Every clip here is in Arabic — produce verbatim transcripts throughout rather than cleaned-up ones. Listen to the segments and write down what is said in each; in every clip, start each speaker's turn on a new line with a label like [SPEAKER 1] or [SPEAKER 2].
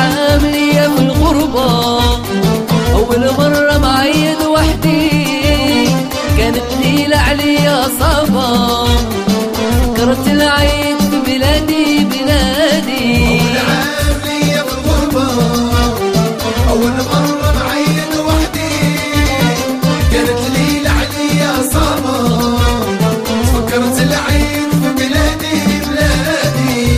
[SPEAKER 1] عام ليا في الغربة، أول مرة معيد وحدي كانت ليلة عليا صعبة. فكرت العيد في بلادي بلادي،
[SPEAKER 2] أول عام ليا في الغربة، أول مرة معيد وحدي كانت ليلة عليا صعبة. فكرت العيد في بلادي بلادي.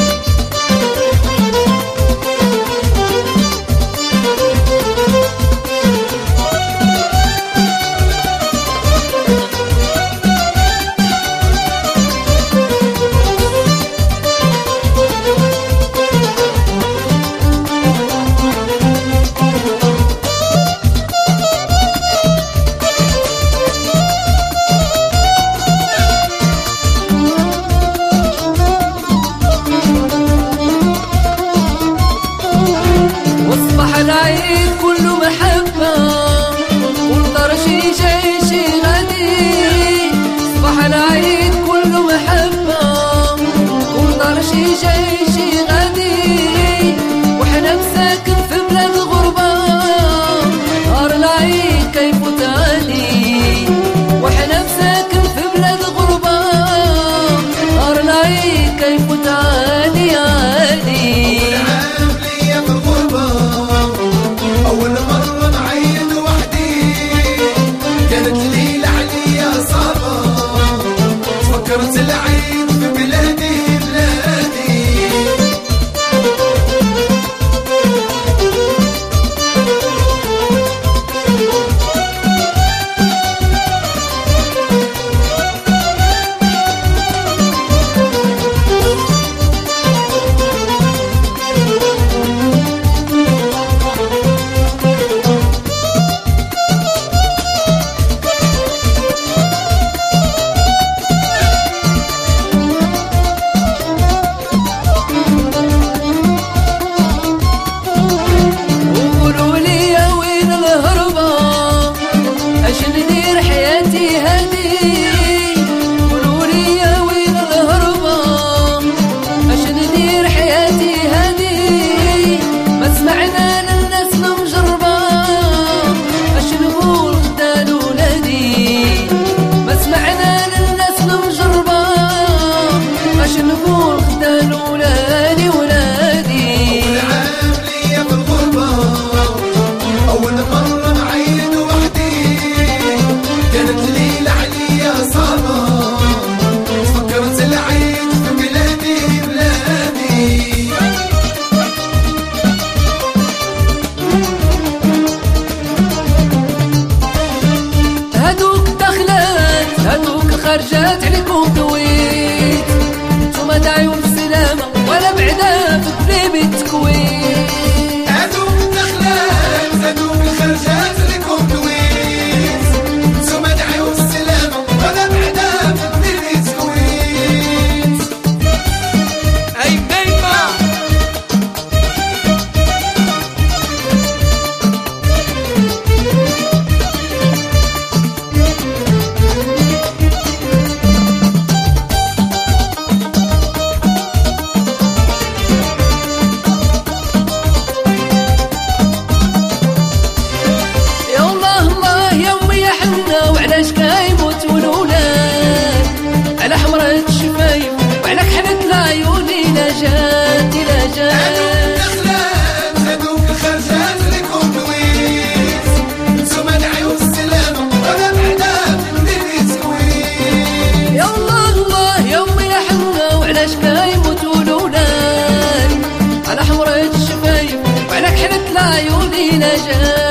[SPEAKER 1] العيد كله محبة، كل طرشي جاي شي غادي. صباح العيد كله محبة، كل طرشي جاي شي غادي. وحنا مساكن في بلاد الغربة، نهار العيد كيف تعاني. وحنا مساكن في بلاد الغربة، نهار العيد كيف تعاني عادي.
[SPEAKER 2] أول مرة معيد وحدي كانت ليلة عليا صعبة. فكرت العيد في بلادي بلادي.
[SPEAKER 1] نقول خدان ولادي ولادي.
[SPEAKER 2] أول عام ليا في الغربة، أول مرة معيد وحدي كانت ليلة عليا صعبة. فكرت العيد في بلادي بلادي.
[SPEAKER 1] هادوك دخلات هادوك خرجات عليكم دويت، ما دعيهم السلامة ولا بعدا في قليب التكوين.
[SPEAKER 2] هادوك الدخلات هادوك الخرجات لكم دويت، نتوما دعيو السلامة ولا بعدا في قليب التكوين. أي بيبا
[SPEAKER 1] وعلاش كايموت والولاد على حمرة الشفايف وعلى كحلة العيون لا جات لا جات.
[SPEAKER 2] هادوك الخرجات لكم دويت، نتوما دعيو السلامة ولا بعدا في قليب التكوين.
[SPEAKER 1] يا الله الله يا امي يا حنا وعلاش كايموت والولاد على حمرة الشفايف وعلى كحلة العيون لا جات.